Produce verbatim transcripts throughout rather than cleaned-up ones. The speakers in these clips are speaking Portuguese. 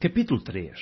Capítulo três.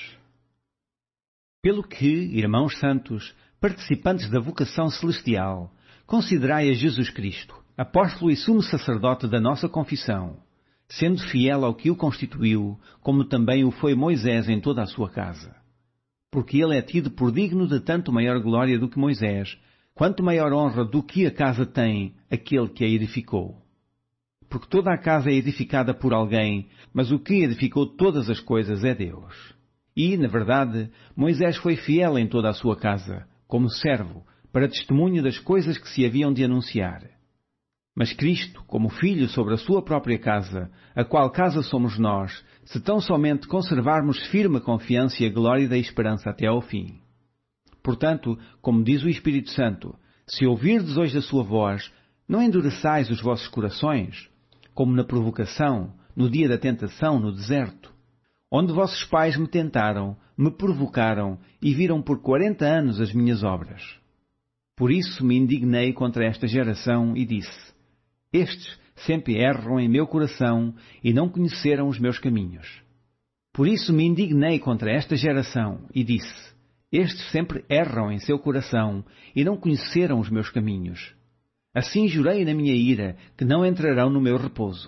Pelo que, irmãos santos, participantes da vocação celestial, considerai a Jesus Cristo, apóstolo e sumo sacerdote da nossa confissão, sendo fiel ao que o constituiu, como também o foi Moisés em toda a sua casa. Porque ele é tido por digno de tanto maior glória do que Moisés, quanto maior honra do que a casa tem aquele que a edificou. Porque toda a casa é edificada por alguém, mas o que edificou todas as coisas é Deus. E, na verdade, Moisés foi fiel em toda a sua casa, como servo, para testemunho das coisas que se haviam de anunciar. Mas Cristo, como Filho sobre a sua própria casa, a qual casa somos nós, se tão somente conservarmos firme a confiança e a glória da esperança até ao fim. Portanto, como diz o Espírito Santo, se ouvirdes hoje a sua voz, não endureçais os vossos corações, como na provocação, no dia da tentação no deserto, onde vossos pais me tentaram, me provocaram e viram por quarenta anos as minhas obras. Por isso me indignei contra esta geração e disse: Estes sempre erram em meu coração e não conheceram os meus caminhos. Por isso me indignei contra esta geração e disse: Estes sempre erram em seu coração e não conheceram os meus caminhos. Assim jurei na minha ira que não entrarão no meu repouso.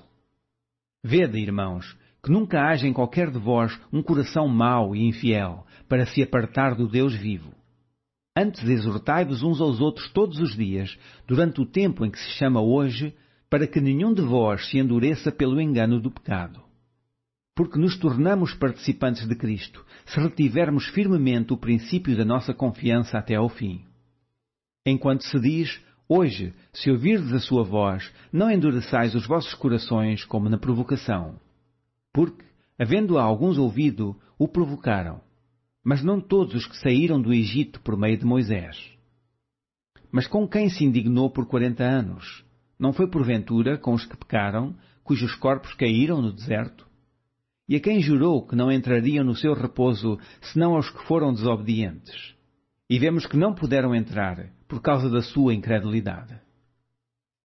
Vede, irmãos, que nunca haja em qualquer de vós um coração mau e infiel, para se apartar do Deus vivo. Antes exortai-vos uns aos outros todos os dias, durante o tempo em que se chama hoje, para que nenhum de vós se endureça pelo engano do pecado. Porque nos tornamos participantes de Cristo, se retivermos firmemente o princípio da nossa confiança até ao fim. Enquanto se diz: Hoje, se ouvirdes a sua voz, não endureçais os vossos corações como na provocação. Porque, havendo-a alguns ouvido, o provocaram. Mas não todos os que saíram do Egito por meio de Moisés. Mas com quem se indignou por quarenta anos? Não foi porventura com os que pecaram, cujos corpos caíram no deserto? E a quem jurou que não entrariam no seu repouso, senão aos que foram desobedientes? E vemos que não puderam entrar, por causa da sua incredulidade.